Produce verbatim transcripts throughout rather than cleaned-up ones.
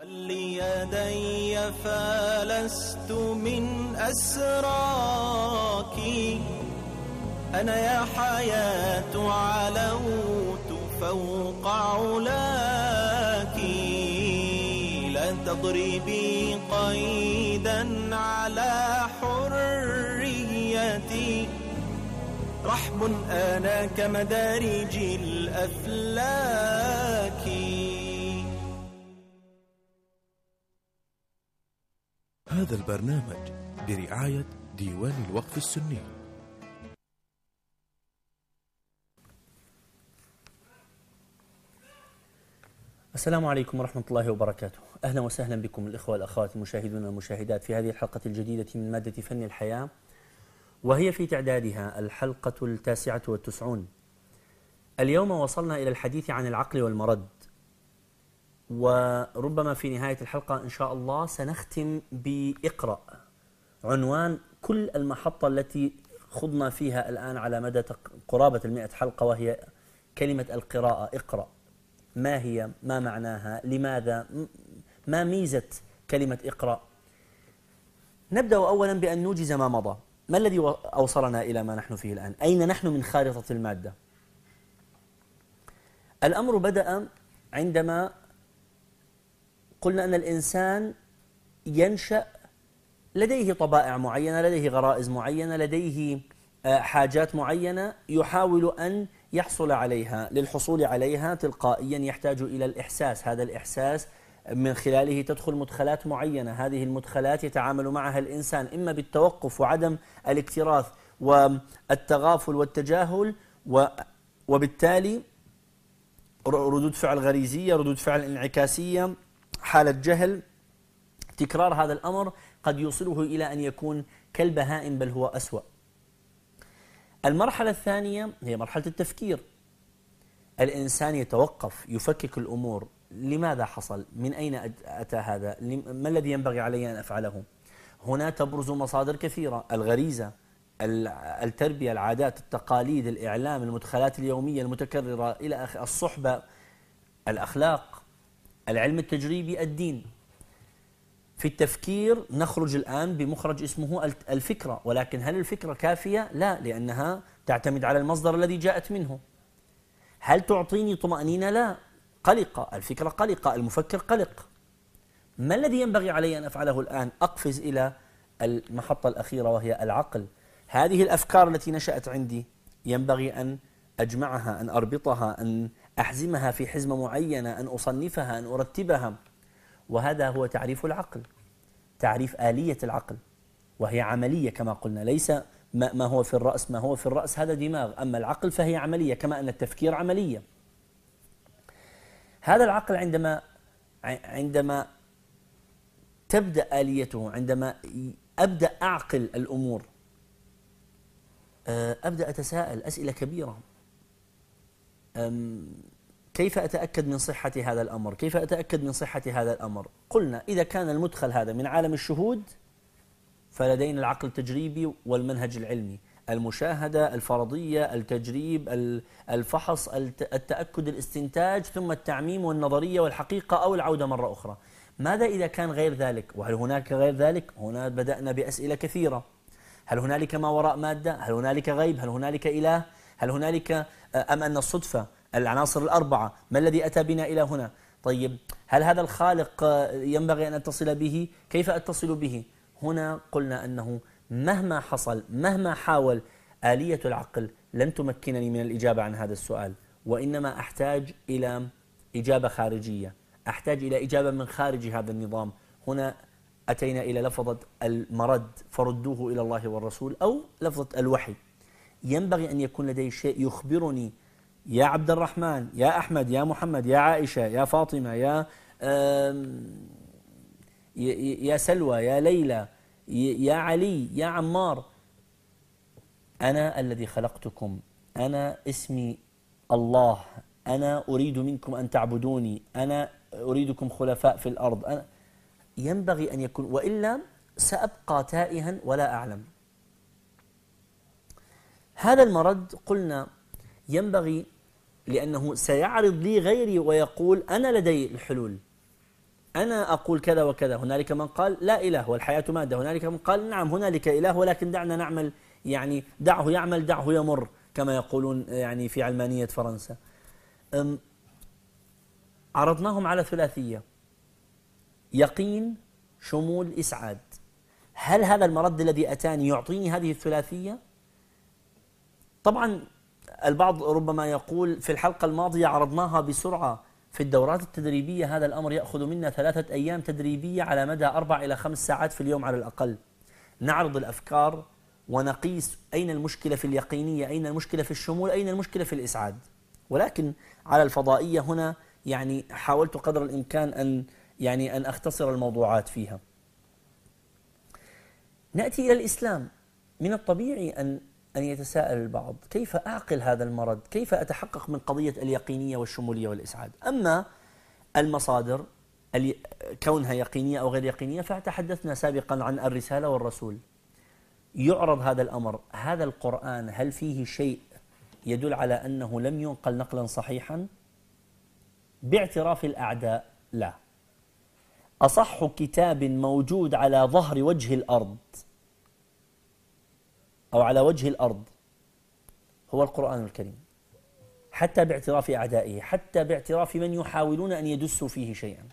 يدي فلست من أسراك، أنا يا حياة علوت فوق علاك، لا تضربي قيدا على حريتي، رحب أنا كمدارج الأفلاك. هذا البرنامج برعاية ديوان الوقف السني. السلام عليكم ورحمة الله وبركاته. أهلا وسهلا بكم الإخوة والأخوات المشاهدون والمشاهدات في هذه الحلقة الجديدة من مادة فن الحياة، وهي في تعدادها الحلقة التاسعة والتسعون. اليوم وصلنا إلى الحديث عن العقل والمرد، وربما في نهاية الحلقة إن شاء الله سنختم بإقرأ، عنوان كل المحطة التي خضنا فيها الآن على مدى قرابة المئة حلقة، وهي كلمة القراءة. اقرأ، ما هي؟ ما معناها؟ لماذا؟ ما ميزة كلمة اقرأ؟ نبدأ أولا بأن نوجز ما مضى. ما الذي أوصلنا إلى ما نحن فيه الآن؟ أين نحن من خارطة المادة؟ الأمر بدأ عندما قلنا أن الإنسان ينشأ لديه طبائع معينة، لديه غرائز معينة، لديه حاجات معينة يحاول أن يحصل عليها. للحصول عليها تلقائيا يحتاج إلى الإحساس، هذا الإحساس من خلاله تدخل مدخلات معينة، هذه المدخلات يتعامل معها الإنسان إما بالتوقف وعدم الاكتراث والتغافل والتجاهل، وبالتالي ردود فعل غريزية، ردود فعل انعكاسية، حالة جهل. تكرار هذا الأمر قد يوصله إلى أن يكون كالبهائم بل هو أسوأ. المرحلة الثانية هي مرحلة التفكير. الإنسان يتوقف، يفكك الأمور. لماذا حصل؟ من أين أتى هذا؟ ما الذي ينبغي علي أن أفعله؟ هنا تبرز مصادر كثيرة: الغريزة، التربية، العادات، التقاليد، الإعلام، المدخلات اليومية المتكررة إلى آخره، الصحبة، الأخلاق، العلم التجريبي، الدين. في التفكير نخرج الآن بمخرج اسمه الفكرة، ولكن هل الفكرة كافية؟ لا، لأنها تعتمد على المصدر الذي جاءت منه. هل تعطيني طمأنينة؟ لا، قلقة، الفكرة قلقة، المفكر قلق. ما الذي ينبغي علي أن أفعله الآن؟ أقفز إلى المحطة الأخيرة وهي العقل. هذه الأفكار التي نشأت عندي ينبغي أن أجمعها، أن أربطها، أن أحزمها في حزمة معينة، أن أصنفها، أن أرتبها. وهذا هو تعريف العقل، تعريف آلية العقل، وهي عملية كما قلنا. ليس ما هو في الرأس، ما هو في الرأس هذا دماغ، أما العقل فهي عملية، كما أن التفكير عملية. هذا العقل عندما عندما تبدأ آليته، عندما أبدأ أعقل الأمور، أبدأ أتساءل أسئلة كبيرة. كيف أتأكد من صحة هذا الأمر؟ كيف أتأكد من صحة هذا الأمر؟ قلنا إذا كان المدخل هذا من عالم الشهود فلدينا العقل التجريبي والمنهج العلمي، المشاهدة، الفرضية، التجريب، الفحص، التأكد، الاستنتاج، ثم التعميم والنظرية والحقيقة أو العودة مرة أخرى. ماذا إذا كان غير ذلك؟ وهل هناك غير ذلك؟ هنا بدأنا بأسئلة كثيرة. هل هنالك ما وراء مادة؟ هل هنالك غيب؟ هل هنالك إله؟ هل هنالك أم أن الصدفة؟ العناصر الأربعة، ما الذي أتى بنا إلى هنا؟ طيب، هل هذا الخالق ينبغي أن أتصل به؟ كيف أتصل به؟ هنا قلنا أنه مهما حصل، مهما حاول، آلية العقل لن تمكنني من الإجابة عن هذا السؤال، وإنما أحتاج إلى إجابة خارجية، أحتاج إلى إجابة من خارج هذا النظام. هنا أتينا إلى لفظة المرد، فردوه إلى الله والرسول، أو لفظة الوحي. ينبغي أن يكون لدي شيء يخبرني: يا عبد الرحمن، يا أحمد، يا محمد، يا عائشة، يا فاطمة، يا يا سلوى، يا ليلى، يا علي، يا عمار، أنا الذي خلقتكم، أنا اسمي الله، أنا أريد منكم أن تعبدوني، أنا أريدكم خلفاء في الأرض. أنا ينبغي أن يكون، وإلا سأبقى تائها ولا أعلم. هذا المرد قلنا ينبغي، لأنه سيعرض لي غيري ويقول أنا لدي الحلول. أنا أقول كذا وكذا، هنالك من قال لا إله والحياة مادة، هنالك من قال نعم هنالك إله ولكن دعنا نعمل، يعني دعه يعمل دعه يمر كما يقولون يعني في علمانية فرنسا. عرضناهم على ثلاثية: يقين، شمول، إسعاد. هل هذا المرد الذي أتاني يعطيني هذه الثلاثية؟ طبعا البعض ربما يقول في الحلقة الماضية عرضناها بسرعة في الدورات التدريبية، هذا الأمر يأخذ منا ثلاثة أيام تدريبية على مدى أربع إلى خمس ساعات في اليوم على الأقل، نعرض الأفكار ونقيس أين المشكلة في اليقينية، أين المشكلة في الشمول، أين المشكلة في الإسعاد. ولكن على الفضائية هنا يعني حاولت قدر الإمكان أن يعني أن أختصر الموضوعات فيها. نأتي إلى الإسلام. من الطبيعي أن أن يتساءل البعض: كيف أعقل هذا المرض؟ كيف أتحقق من قضية اليقينية والشمولية والإسعاد؟ أما المصادر كونها يقينية أو غير يقينية فتحدثنا سابقا عن الرسالة والرسول. يعرض هذا الأمر: هذا القرآن هل فيه شيء يدل على أنه لم ينقل نقلا صحيحا؟ باعتراف الأعداء لا. أصح كتاب موجود على ظهر وجه الأرض أو على وجه الأرض هو القرآن الكريم، حتى باعتراف أعدائه، حتى باعتراف من يحاولون أن يدسوا فيه شيئا.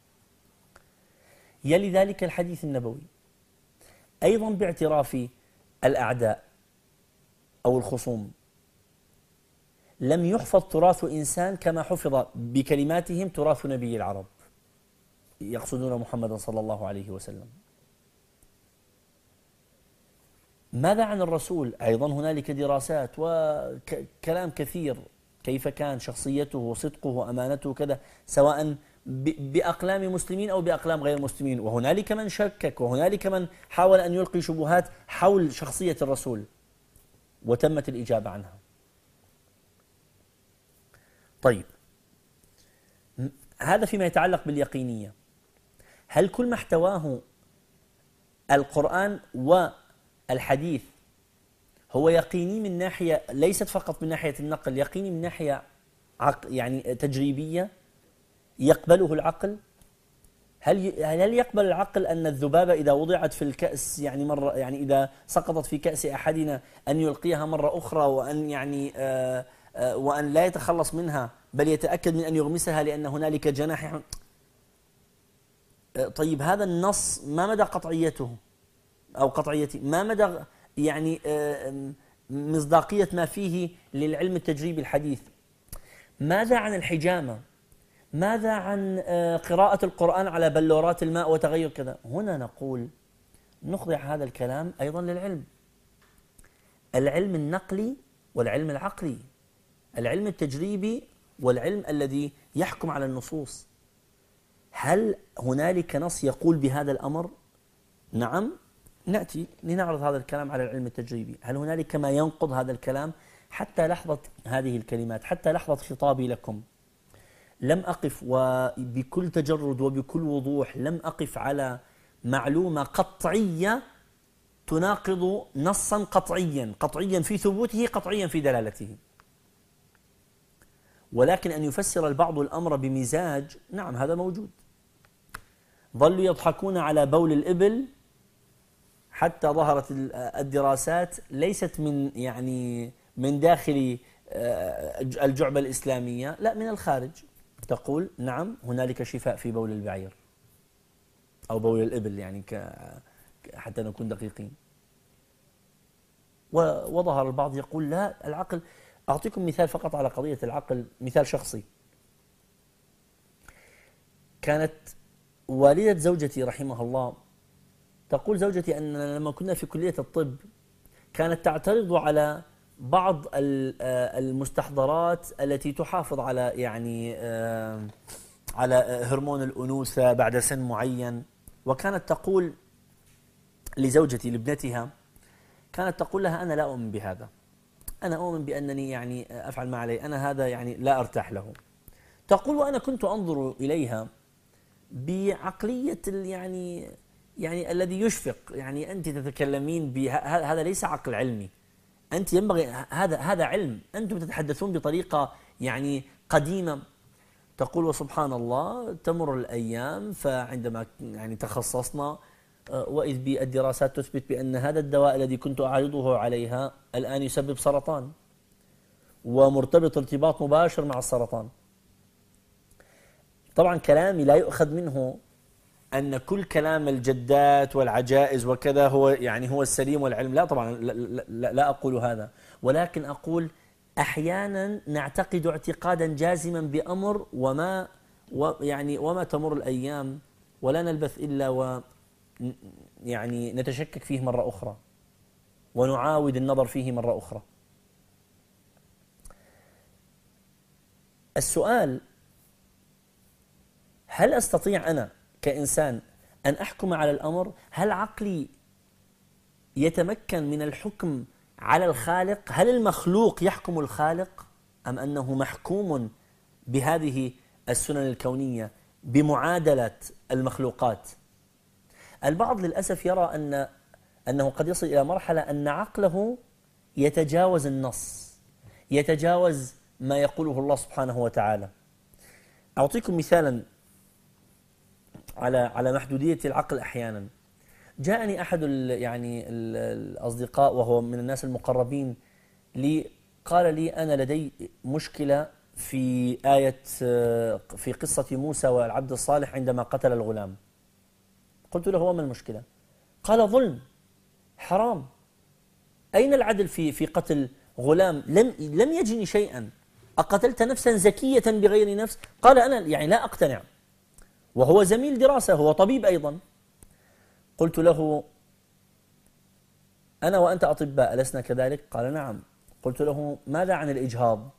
يلي ذلك الحديث النبوي، أيضا باعتراف الأعداء أو الخصوم. لم يحفظ تراث إنسان كما حفظ بكلماتهم تراث نبي العرب، يقصدون محمدا صلى الله عليه وسلم. ماذا عن الرسول؟ أيضا هنالك دراسات وكلام كثير، كيف كان شخصيته وصدقه وأمانته كذا، سواء بأقلام مسلمين أو بأقلام غير مسلمين. وهنالك من شكك وهنالك من حاول أن يلقي شبهات حول شخصية الرسول وتمت الإجابة عنها. طيب، هذا فيما يتعلق باليقينية. هل كل ما احتواه القرآن والحديث هو يقيني من ناحية، ليست فقط من ناحية النقل، يقيني من ناحية يعني تجريبية يقبله العقل؟ هل هل يقبل العقل أن الذبابة إذا وضعت في الكأس يعني مرة، يعني إذا سقطت في كأس أحدنا أن يلقيها مرة أخرى وأن يعني آآ آآ وأن لا يتخلص منها، بل يتأكد من أن يغمسها لأن هنالك جناح؟ طيب، هذا النص ما مدى قطعيته أو قطعيته؟ ما مدى يعني مصداقية ما فيه للعلم التجريبي الحديث؟ ماذا عن الحجامة؟ ماذا عن قراءة القرآن على بلورات الماء وتغير كذا؟ هنا نقول نخضع هذا الكلام أيضا للعلم، العلم النقلي والعلم العقلي، العلم التجريبي والعلم الذي يحكم على النصوص. هل هنالك نص يقول بهذا الأمر؟ نعم، نأتي لنعرض هذا الكلام على العلم التجريبي. هل هنالك ما ينقض هذا الكلام؟ حتى لحظة هذه الكلمات، حتى لحظة خطابي لكم، لم أقف وبكل تجرد وبكل وضوح لم أقف على معلومة قطعية تناقض نصا قطعيا، قطعيا في ثبوته، قطعيا في دلالته. ولكن أن يفسر البعض الأمر بمزاج، نعم هذا موجود. ظلوا يضحكون على بول الإبل حتى ظهرت الدراسات ليست من يعني من داخل الجعبة الإسلامية، لا من الخارج، تقول نعم هنالك شفاء في بول البعير أو بول الإبل، يعني حتى نكون دقيقين. وظهر البعض يقول لا، العقل. أعطيكم مثال فقط على قضية العقل، مثال شخصي. كانت والدة زوجتي رحمها الله تقول زوجتي أن لما كنا في كلية الطب كانت تعترض على بعض المستحضرات التي تحافظ على يعني على هرمون الأنوثة بعد سن معين، وكانت تقول لزوجتي لابنتها، كانت تقول لها أنا لا أؤمن بهذا، أنا أؤمن بأنني يعني أفعل ما علي، أنا هذا يعني لا أرتاح له. تقول وأنا كنت أنظر إليها بعقلية يعني يعني الذي يشفق، يعني أنت تتكلمين بهذا ليس عقل علمي، أنت ينبغي هذا هذا علم، أنتم تتحدثون بطريقة يعني قديمة. تقول وسبحان الله تمر الأيام، فعندما يعني تخصصنا وإذ بالدراسات تثبت بأن هذا الدواء الذي كنت أعرضه عليها الآن يسبب سرطان، ومرتبط ارتباط مباشر مع السرطان. طبعا كلامي لا يؤخذ منه أن كل كلام الجدات والعجائز وكذا هو يعني هو السليم والعلم، لا طبعا لا, لا, لا أقول هذا، ولكن أقول أحيانا نعتقد اعتقادا جازما بأمر وما يعني وما تمر الأيام ولا نلبث إلا و يعني نتشكك فيه مرة أخرى ونعاود النظر فيه مرة أخرى. السؤال: هل أستطيع أنا كإنسان أن أحكم على الأمر؟ هل عقلي يتمكن من الحكم على الخالق؟ هل المخلوق يحكم الخالق أم أنه محكوم بهذه السنن الكونية بمعادلة المخلوقات؟ البعض للأسف يرى أن أنه قد يصل إلى مرحلة أن عقله يتجاوز النص، يتجاوز ما يقوله الله سبحانه وتعالى. أعطيكم مثالا على على محدودية العقل. أحيانا جاءني أحد ال يعني ال الأصدقاء وهو من الناس المقربين لي، قال لي: أنا لدي مشكلة في آية في قصة موسى والعبد الصالح عندما قتل الغلام. قلت له: وما المشكلة؟ قال: ظلم، حرام، أين العدل في في قتل غلام لم لم يجني شيئا؟ أقتلت نفسا زكية بغير نفس؟ قال: أنا يعني لا أقتنع، وهو زميل دراسة، هو طبيب أيضا. قلت له: أنا وأنت أطباء ألسنا كذلك؟ قال: نعم. قلت له: ماذا عن الإجهاض؟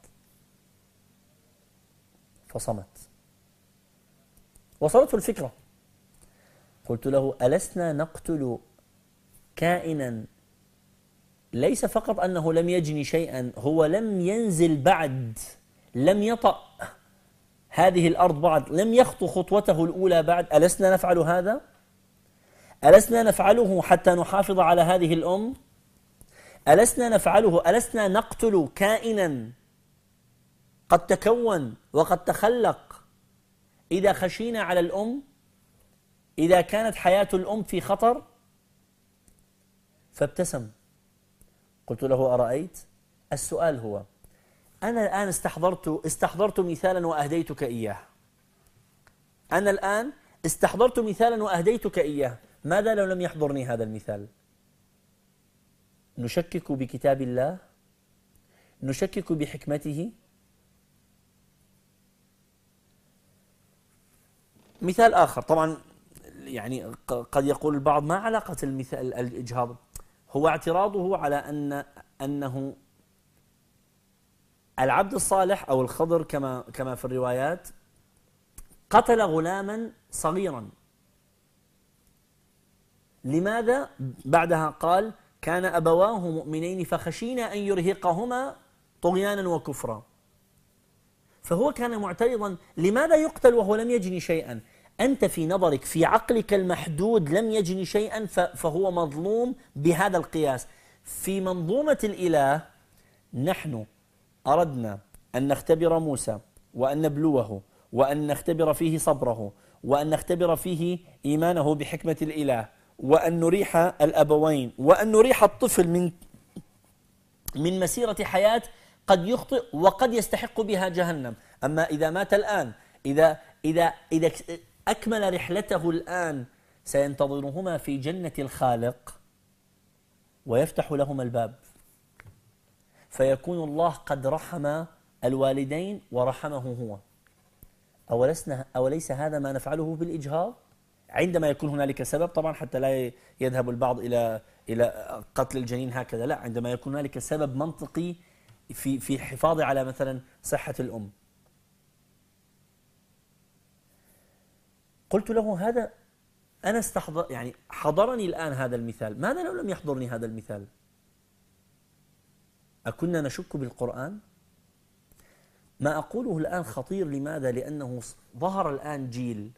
فصمت. وصلته الفكرة. قلت له: ألسنا نقتل كائنا ليس فقط أنه لم يجني شيئا، هو لم ينزل بعد، لم يطأ هذه الأرض بعد، لم يخطو خطوته الأولى بعد. ألسنا نفعل هذا؟ ألسنا نفعله حتى نحافظ على هذه الأم؟ ألسنا نفعله؟ ألسنا نقتل كائنا قد تكون وقد تخلق إذا خشينا على الأم، إذا كانت حياة الأم في خطر؟ فابتسم. قلت له: أرأيت؟ السؤال هو: أنا الآن استحضرت استحضرت مثالا وأهديتك إياه. أنا الآن استحضرت مثالا وأهديتك إياه، ماذا لو لم يحضرني هذا المثال؟ نشكك بكتاب الله؟ نشكك بحكمته؟ مثال آخر، طبعا يعني قد يقول البعض: ما علاقة المثال الإجهاض؟ هو اعتراضه على أن أنه العبد الصالح أو الخضر كما كما في الروايات قتل غلاما صغيرا. لماذا؟ بعدها قال: كان أبواه مؤمنين فخشينا أن يرهقهما طغيانا وكفرا. فهو كان معترضا: لماذا يقتل وهو لم يجني شيئا؟ أنت في نظرك في عقلك المحدود لم يجني شيئا فهو مظلوم بهذا القياس. في منظومة الإله نحن أردنا أن نختبر موسى وأن نبلوه وأن نختبر فيه صبره وأن نختبر فيه إيمانه بحكمة الإله وأن نريح الأبوين وأن نريح الطفل من من مسيرة حياة قد يخطئ وقد يستحق بها جهنم. أما إذا مات الآن، إذا إذا إذا أكمل رحلته الآن، سينتظرهما في جنة الخالق ويفتح لهما الباب، فيكون الله قد رحم الوالدين ورحمه هو. أولسنا أوليس هذا ما نفعله بالإجهاض؟ عندما يكون هنالك سبب، طبعا حتى لا يذهب البعض إلى إلى قتل الجنين هكذا، لا، عندما يكون هنالك سبب منطقي في في الحفاظ على مثلا صحة الأم. قلت له: هذا أنا استحضر يعني حضرني الآن هذا المثال، ماذا لو لم يحضرني هذا المثال؟ أكنا نشك بالقرآن؟ ما أقوله الآن خطير. لماذا؟ لأنه ظهر الآن جيل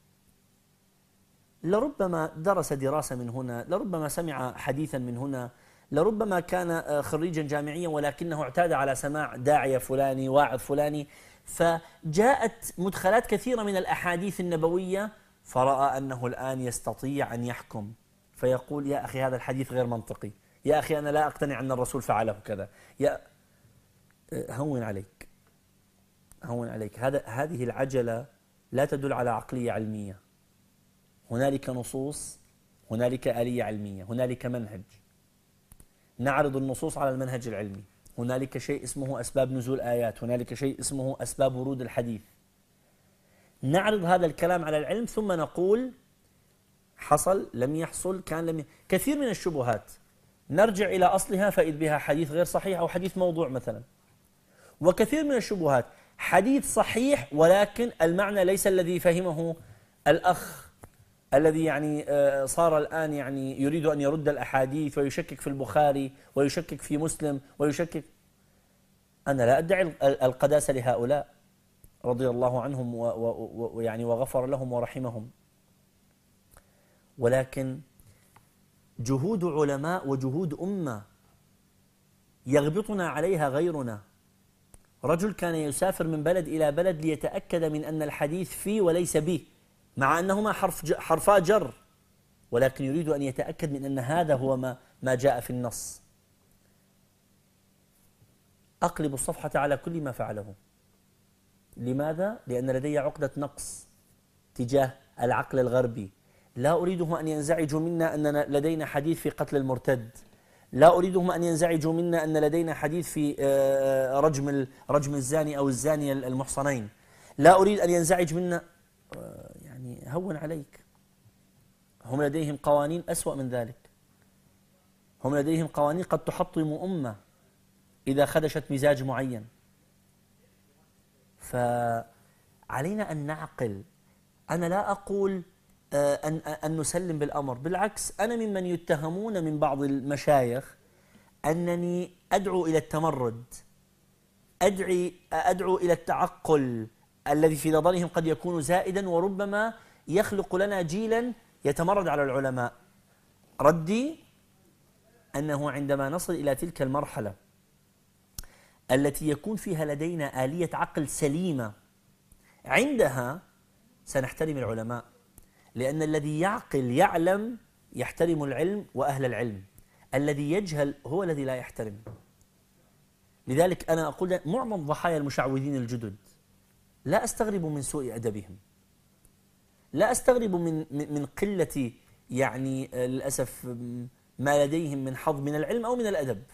لربما درس دراسة من هنا، لربما سمع حديثا من هنا، لربما كان خريجا جامعيا ولكنه اعتاد على سماع داعية فلاني واعظ فلاني، فجاءت مدخلات كثيرة من الأحاديث النبوية، فرأى أنه الآن يستطيع أن يحكم، فيقول يا أخي هذا الحديث غير منطقي، يا أخي أنا لا أقتنع أن الرسول فعله كذا، يا هون عليك هون عليك هذا هذه العجلة لا تدل على عقلية علمية. هنالك نصوص، هنالك آلية علمية، هنالك منهج، نعرض النصوص على المنهج العلمي. هنالك شيء اسمه أسباب نزول آيات، هنالك شيء اسمه أسباب ورود الحديث. نعرض هذا الكلام على العلم ثم نقول حصل لم يحصل كان لم ي... كثير من الشبهات نرجع إلى أصلها فإذ بها حديث غير صحيح أو حديث موضوع مثلا. وكثير من الشبهات حديث صحيح ولكن المعنى ليس الذي فهمه الأخ الذي يعني صار الآن يعني يريد أن يرد الأحاديث ويشكك في البخاري ويشكك في مسلم ويشكك. أنا لا أدعي القداسة لهؤلاء رضي الله عنهم ويعني وغفر لهم ورحمهم، ولكن جهود علماء وجهود أمة يغبطنا عليها غيرنا. رجل كان يسافر من بلد إلى بلد ليتأكد من أن الحديث فيه وليس به، مع أنهما حرف حرفا جر، ولكن يريد أن يتأكد من أن هذا هو ما ما جاء في النص. أقلب الصفحة على كل ما فعله. لماذا؟ لأن لدي عقدة نقص تجاه العقل الغربي. لا أريدهم أن ينزعجوا منا أننا لدينا حديث في قتل المرتد، لا أريدهم أن ينزعجوا منا أن لدينا حديث في رجم رجم الزاني أو الزانية المحصنين، لا أريد أن ينزعج منا. يعني هون عليك، هم لديهم قوانين أسوأ من ذلك، هم لديهم قوانين قد تحطم أمة إذا خدشت مزاج معين. فعلينا أن نعقل. أنا لا أقول أن أن نسلم بالأمر، بالعكس أنا ممن يتهمون من بعض المشايخ أنني أدعو إلى التمرد، أدعي أدعو إلى التعقل الذي في نظرهم قد يكون زائدا وربما يخلق لنا جيلا يتمرد على العلماء. ردي أنه عندما نصل إلى تلك المرحلة التي يكون فيها لدينا آلية عقل سليمة، عندها سنحترم العلماء، لأن الذي يعقل يعلم يحترم العلم وأهل العلم، الذي يجهل هو الذي لا يحترم. لذلك أنا أقول معظم ضحايا المشعوذين الجدد لا أستغرب من سوء أدبهم، لا أستغرب من من قلة يعني للأسف ما لديهم من حظ من العلم أو من الأدب.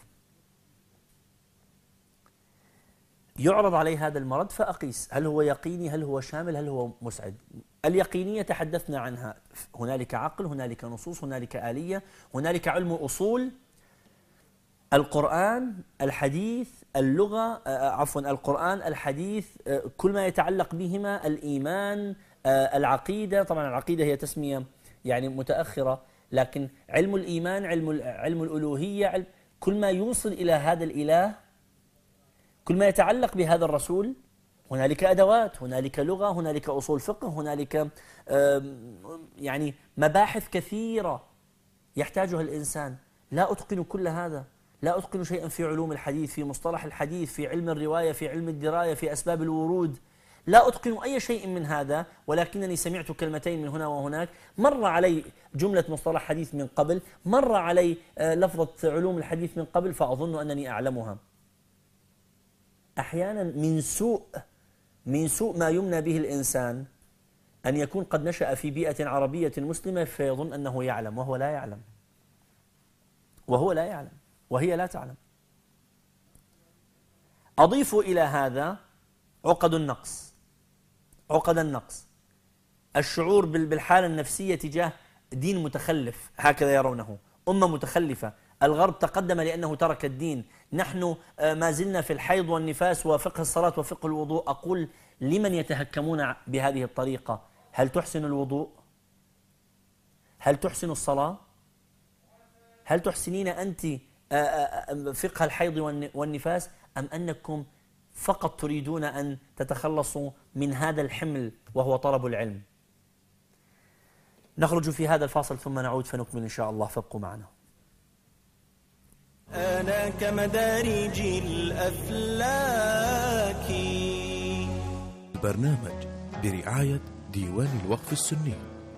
يعرض علي هذا المرض فأقيس هل هو يقيني، هل هو شامل، هل هو مسعد. اليقينية تحدثنا عنها، هنالك عقل، هنالك نصوص، هنالك آلية، هنالك علم أصول القرآن، الحديث، اللغة، عفوا القرآن، الحديث، كل ما يتعلق بهما، الإيمان، العقيدة. طبعا العقيدة هي تسمية يعني متأخرة، لكن علم الإيمان، علم علم الألوهية، علم كل ما يوصل إلى هذا الإله، كل ما يتعلق بهذا الرسول. هنالك أدوات، هنالك لغة، هنالك أصول فقه، هنالك يعني مباحث كثيرة يحتاجها الإنسان. لا أتقن كل هذا، لا أتقن شيئا في علوم الحديث، في مصطلح الحديث، في علم الرواية، في علم الدراية، في أسباب الورود، لا أتقن أي شيء من هذا، ولكنني سمعت كلمتين من هنا وهناك. مر علي جملة مصطلح حديث من قبل، مر علي لفظة علوم الحديث من قبل، فأظن أنني أعلمها. أحيانا من سوء من سوء ما يمنى به الإنسان أن يكون قد نشأ في بيئة عربية مسلمة فيظن أنه يعلم وهو لا يعلم، وهو لا يعلم وهي لا تعلم. أضيف إلى هذا عقد النقص، عقد النقص، الشعور بالحالة النفسية تجاه دين متخلف، هكذا يرونه، أمة متخلفة. الغرب تقدم لأنه ترك الدين، نحن ما زلنا في الحيض والنفاس وفقه الصلاة وفقه الوضوء. أقول لمن يتهكمون بهذه الطريقة، هل تحسن الوضوء؟ هل تحسن الصلاة؟ هل تحسنين أنت فقه الحيض والنفاس، أم أنكم فقط تريدون أن تتخلصوا من هذا الحمل وهو طلب العلم؟ نخرج في هذا الفاصل ثم نعود فنكمل إن شاء الله، فابقوا معنا. أنا كمدارج الأفلاك البرنامج برعاية ديوان الوقف السني.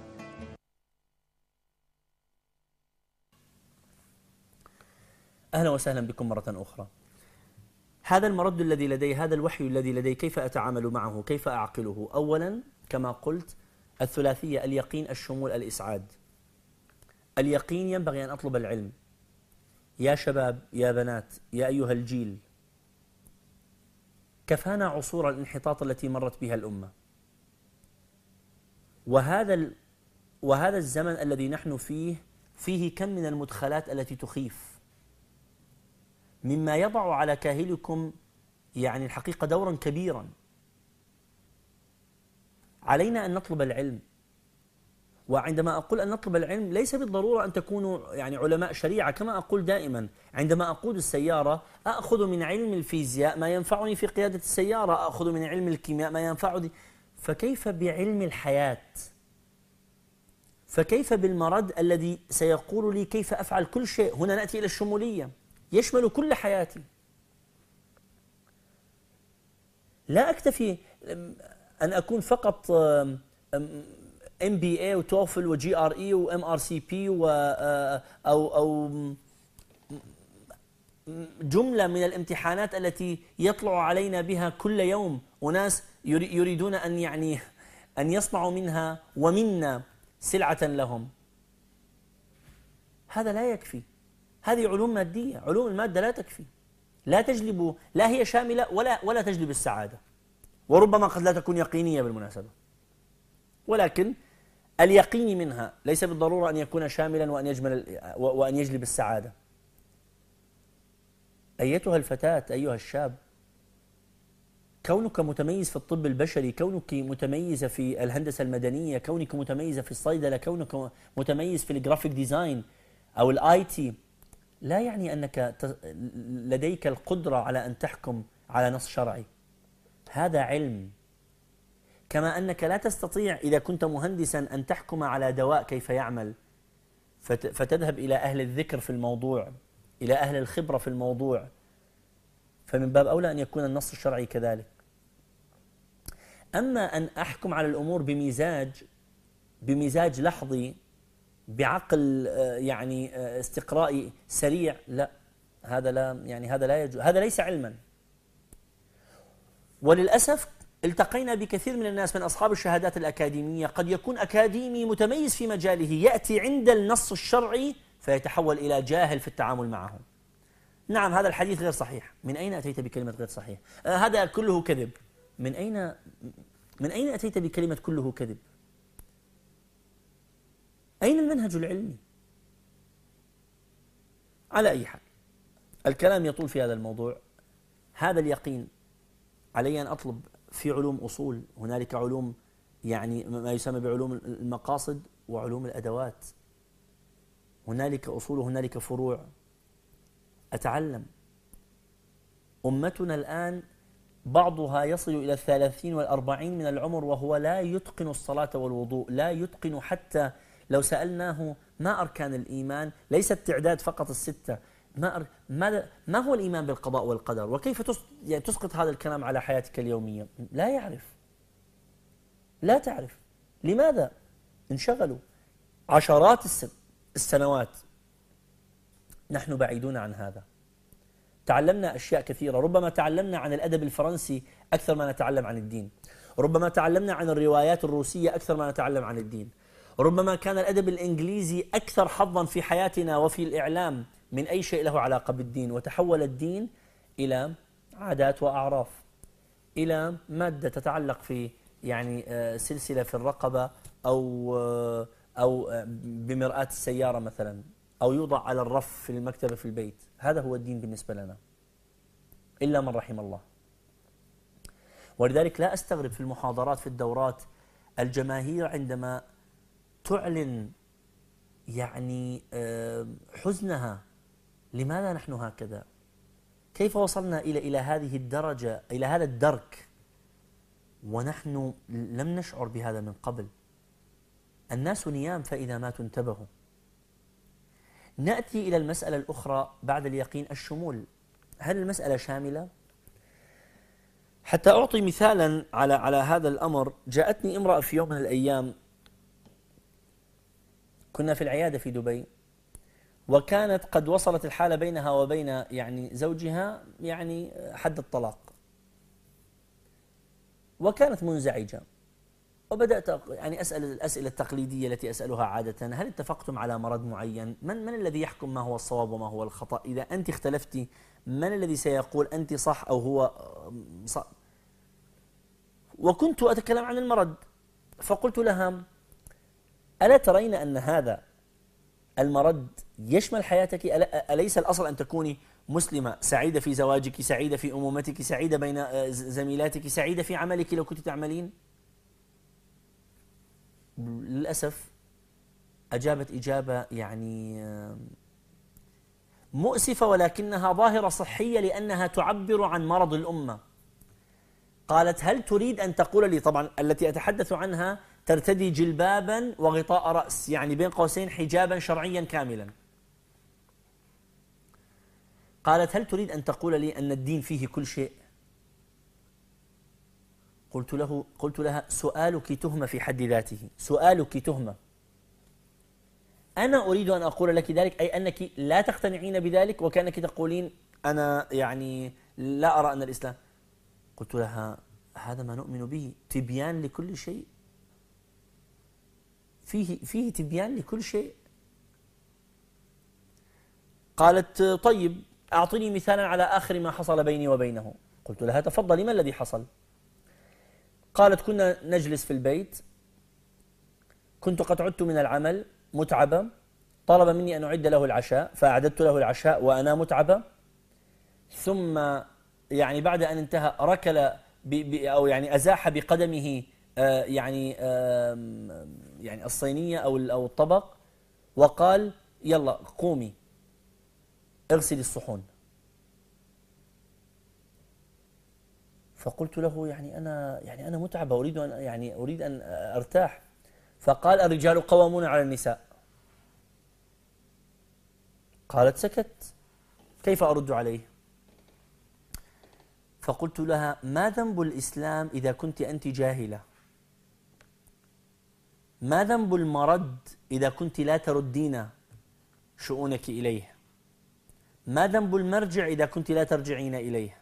أهلا وسهلا بكم مرة أخرى. هذا المرد الذي لدي، هذا الوحي الذي لدي، كيف أتعامل معه؟ كيف أعقله؟ أولا كما قلت الثلاثية: اليقين، الشمول، الإسعاد. اليقين ينبغي أن أطلب العلم. يا شباب، يا بنات، يا أيها الجيل، كفانا عصور الانحطاط التي مرت بها الأمة، وهذا ال... وهذا الزمن الذي نحن فيه فيه كم من المدخلات التي تخيف، مما يضع على كاهلكم يعني الحقيقة دورا كبيرا. علينا أن نطلب العلم، وعندما أقول أن نطلب العلم ليس بالضرورة أن تكونوا يعني علماء شريعة. كما أقول دائما عندما أقود السيارة أخذ من علم الفيزياء ما ينفعني في قيادة السيارة، أخذ من علم الكيمياء ما ينفعني، فكيف بعلم الحياة؟ فكيف بالمرد الذي سيقول لي كيف أفعل كل شيء؟ هنا نأتي إلى الشمولية، يشمل كل حياتي. لا أكتفي أن أكون فقط إم بي إيه وتوفل وجي آر إي وإم آر سي بي و أو أو جملة من الامتحانات التي يطلع علينا بها كل يوم وناس يريدون أن يعني أن يصنعوا منها ومنا سلعة لهم. هذا لا يكفي. هذه علوم مادية، علوم المادة لا تكفي، لا تجلب، لا هي شاملة ولا ولا تجلب السعادة، وربما قد لا تكون يقينية بالمناسبة. ولكن اليقين منها ليس بالضرورة أن يكون شاملا وأن يجمل وأن يجلب السعادة. أيتها الفتاة، أيها الشاب، كونك متميز في الطب البشري، كونك متميزة في الهندسة المدنية، كونك متميزة في الصيدلة، كونك متميز في الجرافيك ديزاين أو الاي تي، لا يعني أنك لديك القدرة على أن تحكم على نص شرعي. هذا علم. كما أنك لا تستطيع إذا كنت مهندسا أن تحكم على دواء كيف يعمل، فتذهب إلى أهل الذكر في الموضوع، إلى أهل الخبرة في الموضوع، فمن باب أولى أن يكون النص الشرعي كذلك. أما أن أحكم على الأمور بمزاج بمزاج لحظي، بعقل يعني استقرائي سريع، لا، هذا لا يعني هذا لا يجوز، هذا ليس علما. وللأسف التقينا بكثير من الناس من أصحاب الشهادات الأكاديمية، قد يكون أكاديمي متميز في مجاله، يأتي عند النص الشرعي فيتحول إلى جاهل في التعامل معه. نعم، هذا الحديث غير صحيح. من أين أتيت بكلمة غير صحيح؟ آه هذا كله كذب. من أين من أين أتيت بكلمة كله كذب؟ أين المنهج العلمي؟ على أي حال، الكلام يطول في هذا الموضوع. هذا اليقين علي أن أطلب في علوم أصول، هنالك علوم يعني ما يسمى بعلوم المقاصد وعلوم الأدوات، هنالك أصول وهنالك فروع. أتعلم. أمتنا الآن بعضها يصل إلى الثلاثين والأربعين من العمر وهو لا يتقن الصلاة والوضوء، لا يتقن. حتى لو سألناه ما أركان الإيمان، ليس التعداد فقط الستة، ما أر... ما ما هو الإيمان بالقضاء والقدر، وكيف تس... يعني تسقط هذا الكلام على حياتك اليومية؟ لا يعرف، لا تعرف. لماذا؟ انشغلوا عشرات السن... السنوات. نحن بعيدون عن هذا. تعلمنا أشياء كثيرة، ربما تعلمنا عن الأدب الفرنسي أكثر ما نتعلم عن الدين، ربما تعلمنا عن الروايات الروسية أكثر ما نتعلم عن الدين، ربما كان الأدب الإنجليزي أكثر حظا في حياتنا وفي الإعلام من أي شيء له علاقة بالدين، وتحول الدين إلى عادات وأعراف، إلى مادة تتعلق في يعني سلسلة في الرقبة أو أو بمرآة السيارة مثلا، أو يوضع على الرف في المكتبة في البيت. هذا هو الدين بالنسبة لنا، إلا من رحم الله. ولذلك لا أستغرب في المحاضرات في الدورات الجماهير عندما تعلن يعني حزنها، لماذا نحن هكذا؟ كيف وصلنا إلى إلى هذه الدرجة، إلى هذا الدرك، ونحن لم نشعر بهذا من قبل؟ الناس نيام فإذا ماتوا انتبهوا. نأتي إلى المسألة الأخرى بعد اليقين، الشمول. هل المسألة شاملة؟ حتى أعطي مثالا على على هذا الأمر، جاءتني امرأة في يوم من الأيام، كنا في العيادة في دبي، وكانت قد وصلت الحالة بينها وبين يعني زوجها يعني حد الطلاق، وكانت منزعجة. وبدأت يعني أسأل الأسئلة التقليدية التي أسألها عادة: هل اتفقتم على مرض معين؟ من من الذي يحكم ما هو الصواب وما هو الخطأ؟ إذا أنت اختلفتي من الذي سيقول أنت صح أو هو صح؟ وكنت أتكلم عن المرض، فقلت لها: ألا ترين أن هذا المرض يشمل حياتك؟ أليس الأصل أن تكوني مسلمة سعيدة في زواجك، سعيدة في أمومتك، سعيدة بين زميلاتك، سعيدة في عملك لو كنت تعملين؟ للأسف أجابت إجابة يعني مؤسفة، ولكنها ظاهرة صحية لأنها تعبر عن مرض الأمة. قالت: هل تريد أن تقول لي، طبعا التي أتحدث عنها ترتدي جلبابا وغطاء رأس، يعني بين قوسين حجابا شرعيا كاملا. قالت: هل تريد أن تقول لي أن الدين فيه كل شيء؟ قلت له قلت لها: سؤالك تهمة في حد ذاته، سؤالك تهمة. أنا أريد أن أقول لك ذلك، أي أنك لا تقتنعين بذلك، وكأنك تقولين أنا يعني لا أرى أن الإسلام. قلت لها: هذا ما نؤمن به، تبيان لكل شيء، فيه فيه تبيان لكل شيء. قالت: طيب أعطني مثالا على آخر ما حصل بيني وبينه. قلت لها: تفضلي، ما الذي حصل؟ قالت: كنا نجلس في البيت، كنت قد عدت من العمل متعبة، طلب مني أن أعد له العشاء، فأعددت له العشاء وأنا متعبة، ثم يعني بعد أن انتهى ركل أو يعني أزاح بقدمه آه يعني آه يعني الصينية أو أو الطبق، وقال: يلا قومي اغسلي الصحون. فقلت له: يعني أنا يعني أنا متعبة، أريد أن يعني أريد أن أرتاح. فقال: الرجال قوامون على النساء. قالت: سكت، كيف أرد عليه؟ فقلت لها: ما ذنب الإسلام إذا كنت أنت جاهلة؟ ما ذنب المرد إذا كنت لا تردين شؤونك إليه؟ ما ذنب المرجع إذا كنت لا ترجعين إليه؟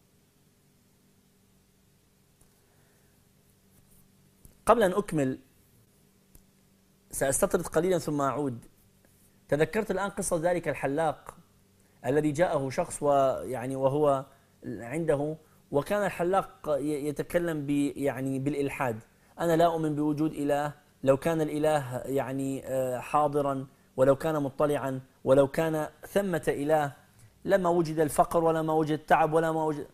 قبل أن أكمل سأستطرد قليلا ثم أعود. تذكرت الآن قصة ذلك الحلاق الذي جاءه شخص ويعني وهو عنده، وكان الحلاق يتكلم ب يعني بالإلحاد: أنا لا أؤمن بوجود إله، لو كان الإله يعني حاضرا، ولو كان مطلعا، ولو كان ثمة إله لما وجد الفقر ولا ما وجد التعب ولا ما وجد.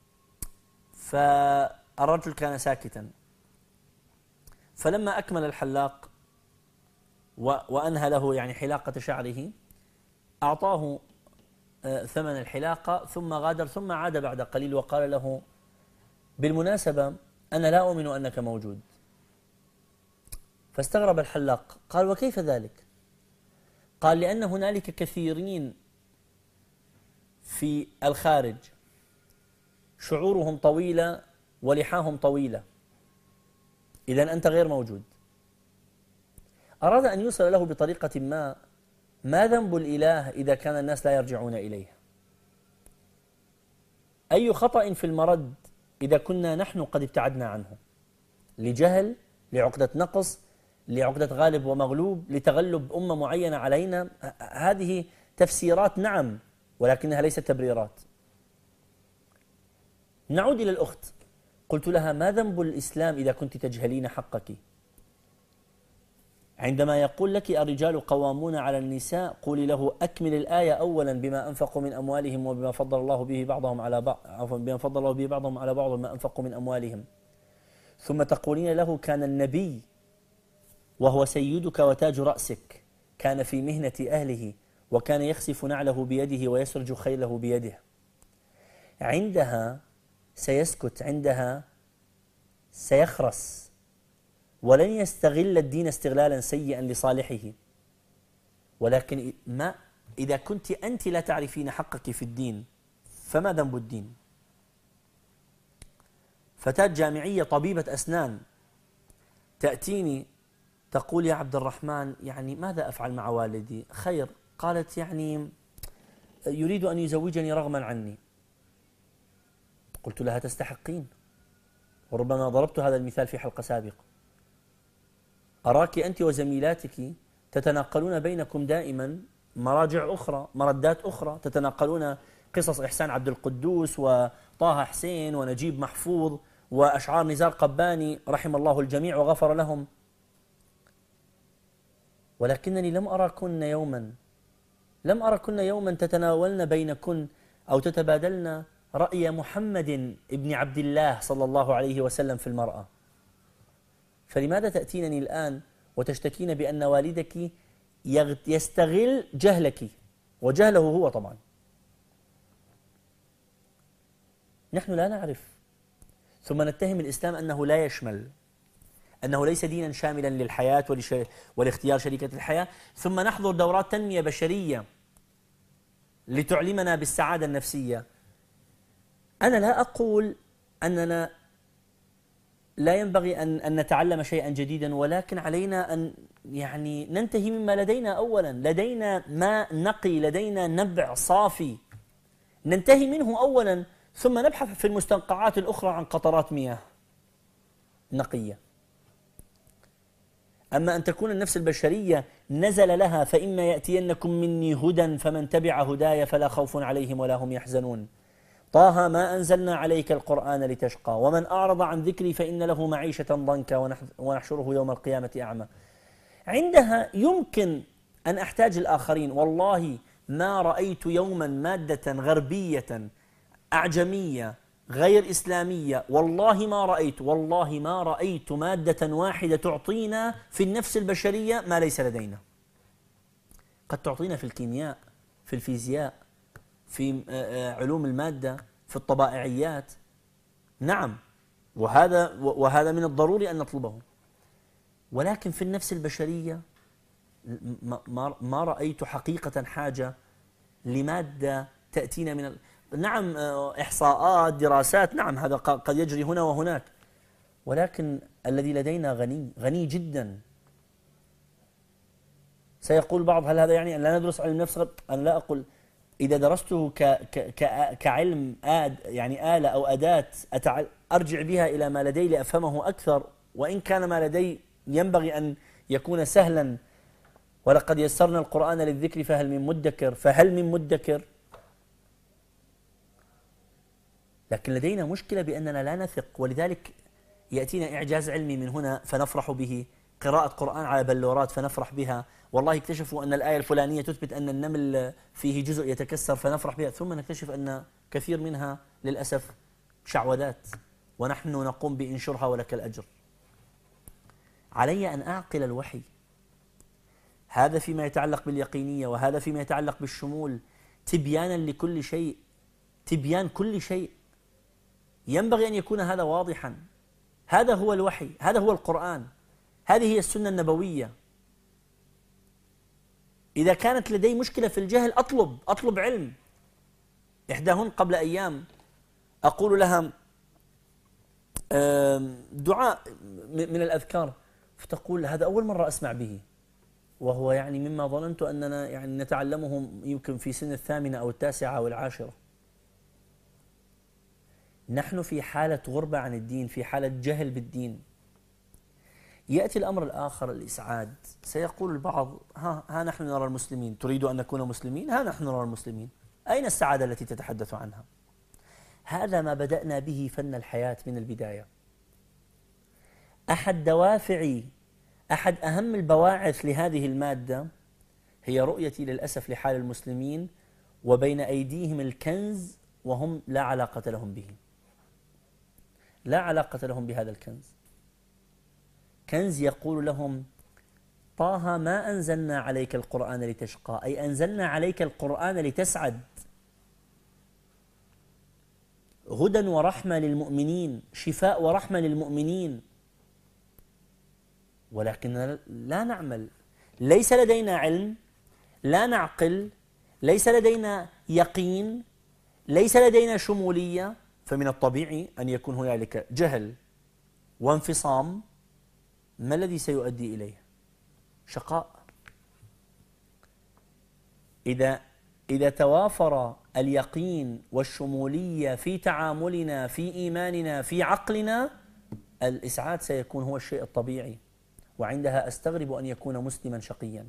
فالرجل كان ساكتا، فلما أكمل الحلاق وأنهى له يعني حلاقة شعره أعطاه ثمن الحلاقة ثم غادر، ثم عاد بعد قليل وقال له: بالمناسبة أنا لا أؤمن أنك موجود. فاستغرب الحلاق، قال: وكيف ذلك؟ قال: لأن هنالك كثيرين في الخارج شعورهم طويلة ولحاهم طويلة، إذن أنت غير موجود. أراد أن يوصل له بطريقة ما ما ذنب الإله إذا كان الناس لا يرجعون إليه؟ أي خطأ في المرد إذا كنا نحن قد ابتعدنا عنه لجهل، لعقدة نقص، لعقدة غالب ومغلوب، لتغلب أمة معينة علينا؟ هذه تفسيرات نعم، ولكنها ليست تبريرات. نعود إلى الأخت. قلت لها: ما ذنب الإسلام إذا كنت تجهلين حقك؟ عندما يقول لك الرجال قوامون على النساء، قولي له: أكمل الآية أولا بما أنفقوا من أموالهم وبما فضل الله به بعضهم على بعض، عفوا بما فضل الله به بعضهم على بعض وما أنفقوا من أموالهم. ثم تقولين له: كان النبي وهو سيدك وتاج رأسك كان في مهنة أهله وكان يخسف نعله بيده ويسرج خيله بيده. عندها سيسكت، عندها سيخرس، ولن يستغل الدين استغلالا سيئا لصالحه. ولكن ما إذا كنت أنت لا تعرفين حقك في الدين، فما ذنب الدين؟ فتاة جامعية طبيبة أسنان تأتيني تقول يا عبد الرحمن يعني ماذا أفعل مع والدي؟ خير. قالت يعني يريد أن يزوجني رغما عني. قلت لها تستحقين، وربما ضربت هذا المثال في حلقة سابقة. أراك أنت وزميلاتك تتناقلون بينكم دائما مراجع أخرى، مردات أخرى، تتناقلون قصص إحسان عبد القدوس وطه حسين ونجيب محفوظ وأشعار نزار قباني رحم الله الجميع وغفر لهم، ولكنني لم أراكن يوما لم أراكن يوما تتناولن بينكن أو تتبادلن رأي محمد ابن عبد الله صلى الله عليه وسلم في المرأة. فلماذا تأتينني الآن وتشتكين بأن والدك يستغل جهلك وجهله هو طبعا؟ نحن لا نعرف، ثم نتهم الإسلام أنه لا يشمل، أنه ليس دينا شاملا للحياة والاختيار شريكة الحياة، ثم نحضر دورات تنمية بشرية لتعلمنا بالسعادة النفسية. أنا لا أقول أننا لا ينبغي أن أن نتعلم شيئا جديدا، ولكن علينا أن يعني ننتهي مما لدينا أولا. لدينا ماء نقي، لدينا نبع صافي، ننتهي منه أولا، ثم نبحث في المستنقعات الأخرى عن قطرات مياه نقية. أما أن تكون النفس البشرية نزل لها فإما يأتينكم مني هدى فمن تبع هداي فلا خوف عليهم ولا هم يحزنون. طه ما أنزلنا عليك القرآن لتشقى ومن أعرض عن ذكري فإن له معيشة ضنكا ونحشره يوم القيامة أعمى. عندها يمكن أن أحتاج الآخرين. والله ما رأيت يوما مادة غربية أعجمية غير إسلامية، والله ما رأيت والله ما رأيت مادة واحدة تعطينا في النفس البشرية ما ليس لدينا. قد تعطينا في الكيمياء، في الفيزياء، في علوم المادة، في الطبائعيات، نعم، وهذا وهذا من الضروري أن نطلبه، ولكن في النفس البشرية ما ما رأيت حقيقة حاجة لمادة تأتينا من ال... نعم إحصاءات، دراسات، نعم هذا قد يجري هنا وهناك، ولكن الذي لدينا غني غني جدا. سيقول بعض هل هذا يعني أن لا ندرس علم النفس؟ أنا لا أقول. إذا درسته ك ك كعلم آد يعني آلة أو أداة أتع... أرجع بها إلى ما لدي لأفهمه أكثر، وإن كان ما لدي ينبغي أن يكون سهلا، ولقد يسرنا القرآن للذكر فهل من مدكر فهل من مدكر. لكن لدينا مشكلة بأننا لا نثق، ولذلك يأتينا إعجاز علمي من هنا فنفرح به، قراءة قرآن على بلورات فنفرح بها، والله اكتشفوا أن الآية الفلانية تثبت أن النمل فيه جزء يتكسر فنفرح بها، ثم نكتشف أن كثير منها للأسف شعوذات ونحن نقوم بإنشرها ولك الأجر. علي أن أعقل الوحي، هذا فيما يتعلق باليقينية وهذا فيما يتعلق بالشمول، تبيانا لكل شيء، تبيان كل شيء، ينبغي أن يكون هذا واضحا. هذا هو الوحي، هذا هو القرآن، هذه هي السنة النبوية. إذا كانت لدي مشكلة في الجهل أطلب أطلب علم. إحداهن قبل أيام أقول لها دعاء من الأذكار، فتقول هذا أول مرة أسمع به، وهو يعني مما ظننت أننا يعني نتعلمه يمكن في سن الثامنة أو التاسعة أو العاشرة. نحن في حالة غربة عن الدين، في حالة جهل بالدين. يأتي الأمر الآخر، الإسعاد. سيقول البعض ها, ها نحن نرى المسلمين، تريد أن نكون مسلمين؟ ها نحن نرى المسلمين، أين السعادة التي تتحدث عنها؟ هذا ما بدأنا به فن الحياة من البداية. أحد دوافعي، أحد أهم البواعث لهذه المادة هي رؤيتي للأسف لحال المسلمين، وبين أيديهم الكنز وهم لا علاقة لهم به، لا علاقة لهم بهذا الكنز. كنز يقول لهم طه ما أنزلنا عليك القرآن لتشقى، أي أنزلنا عليك القرآن لتسعد، هدى ورحمة للمؤمنين، شفاء ورحمة للمؤمنين، ولكن لا نعمل، ليس لدينا علم، لا نعقل، ليس لدينا يقين، ليس لدينا شمولية، فمن الطبيعي أن يكون هنالك جهل وانفصام. ما الذي سيؤدي إليه؟ شقاء. إذا إذا توافر اليقين والشمولية في تعاملنا، في إيماننا، في عقلنا، الإسعاد سيكون هو الشيء الطبيعي، وعندها أستغرب أن يكون مسلما شقيا.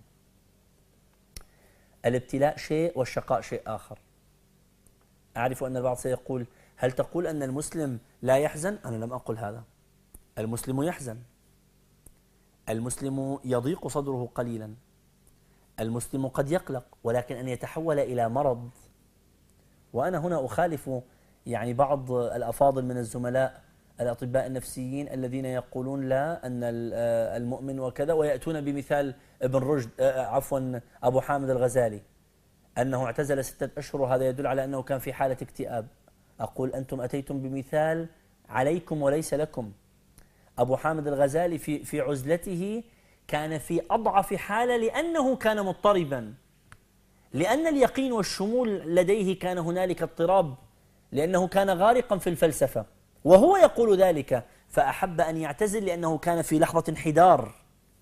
الابتلاء شيء والشقاء شيء آخر. أعرف أن البعض سيقول: هل تقول أن المسلم لا يحزن؟ أنا لم أقل هذا. المسلم يحزن، المسلم يضيق صدره قليلا، المسلم قد يقلق، ولكن أن يتحول إلى مرض. وأنا هنا أخالف يعني بعض الأفاضل من الزملاء الأطباء النفسيين الذين يقولون لا، أن المؤمن وكذا، ويأتون بمثال ابن رشد، عفوا أبو حامد الغزالي، أنه اعتزل ستة أشهر وهذا يدل على أنه كان في حالة اكتئاب. أقول: أنتم أتيتم بمثال عليكم وليس لكم. أبو حامد الغزالي في في عزلته كان في أضعف حالة لأنه كان مضطربا، لأن اليقين والشمول لديه كان هنالك اضطراب، لأنه كان غارقا في الفلسفة وهو يقول ذلك، فأحب أن يعتزل لأنه كان في لحظة انحدار.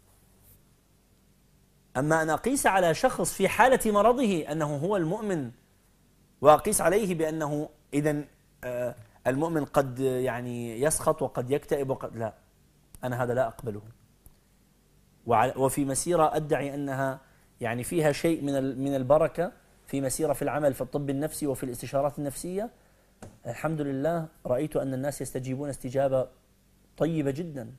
أما أن أقيس على شخص في حالة مرضه أنه هو المؤمن، وأقيس عليه بأنه إذن آه المؤمن قد يعني يسخط وقد يكتئب وقد لا، أنا هذا لا أقبله. وفي مسيرة أدعي أنها يعني فيها شيء من من البركة، في مسيرة في العمل في الطب النفسي وفي الاستشارات النفسية، الحمد لله رأيت أن الناس يستجيبون استجابة طيبة جدا.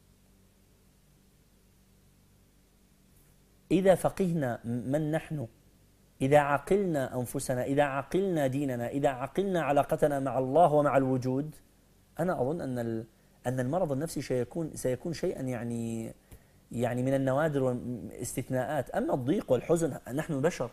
إذا فقهنا من نحن، إذا عقلنا أنفسنا، إذا عقلنا ديننا، إذا عقلنا علاقتنا مع الله ومع الوجود، أنا أظن أن أن المرض النفسي سيكون سيكون شيئا يعني يعني من النوادر والاستثناءات. أما الضيق والحزن، نحن بشر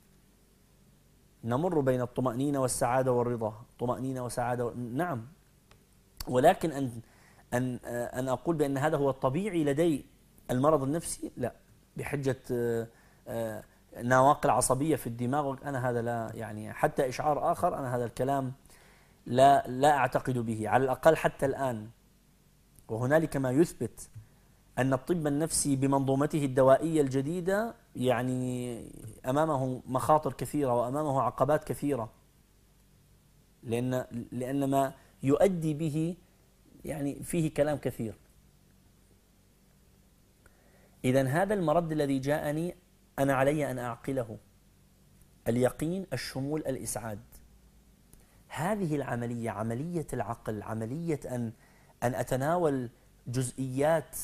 نمر بين الطمأنينة والسعادة والرضا، طمأنينة وسعادة و... نعم، ولكن أن أن أن أقول بأن هذا هو الطبيعي لدي المرض النفسي، لا، بحجة نواقل عصبية في الدماغ، أنا هذا لا، يعني حتى إشعار آخر، أنا هذا الكلام لا لا أعتقد به على الأقل حتى الآن. وهنالك ما يثبت أن الطب النفسي بمنظومته الدوائية الجديدة يعني أمامه مخاطر كثيرة وأمامه عقبات كثيرة، لأن لأن ما يؤدي به يعني فيه كلام كثير. إذن هذا المرض الذي جاءني أنا علي أن أعقله: اليقين، الشمول، الإسعاد. هذه العملية، عملية العقل، عملية أن أن أتناول جزئيات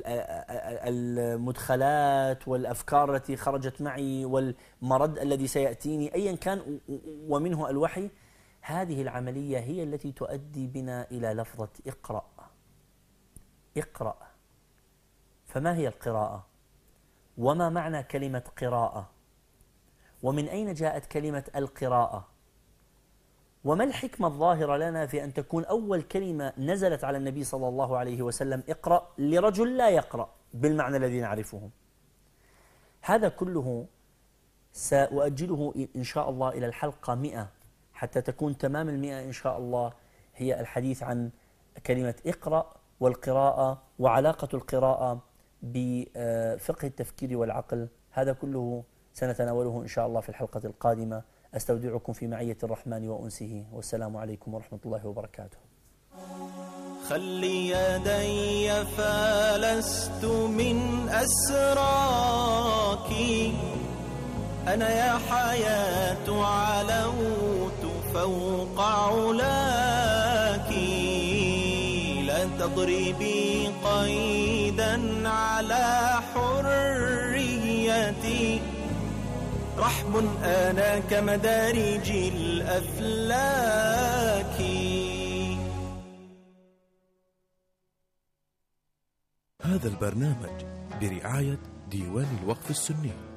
المدخلات والأفكار التي خرجت معي والمرض الذي سيأتيني أيا كان ومنه الوحي، هذه العملية هي التي تؤدي بنا إلى لفظة اقرأ. اقرأ. فما هي القراءة؟ وما معنى كلمة قراءة؟ ومن أين جاءت كلمة القراءة؟ وما الحكمة الظاهرة لنا في أن تكون أول كلمة نزلت على النبي صلى الله عليه وسلم اقرأ لرجل لا يقرأ بالمعنى الذي نعرفه؟ هذا كله سأؤجله إن شاء الله إلى الحلقة مئة حتى تكون تمام المئة إن شاء الله، هي الحديث عن كلمة اقرأ والقراءة وعلاقة القراءة بفقه التفكير والعقل. هذا كله سنتناوله إن شاء الله في الحلقة القادمة. أستودعكم في معية الرحمن وأنسه، والسلام عليكم ورحمة الله وبركاته. خلي يدي فلست من أسراك، أنا يا حياة علوت فوق علاك، لا تضربي قيدا على حريتي، رحم أنا كمدارج الأفلاك. هذا البرنامج برعاية ديوان الوقف السني.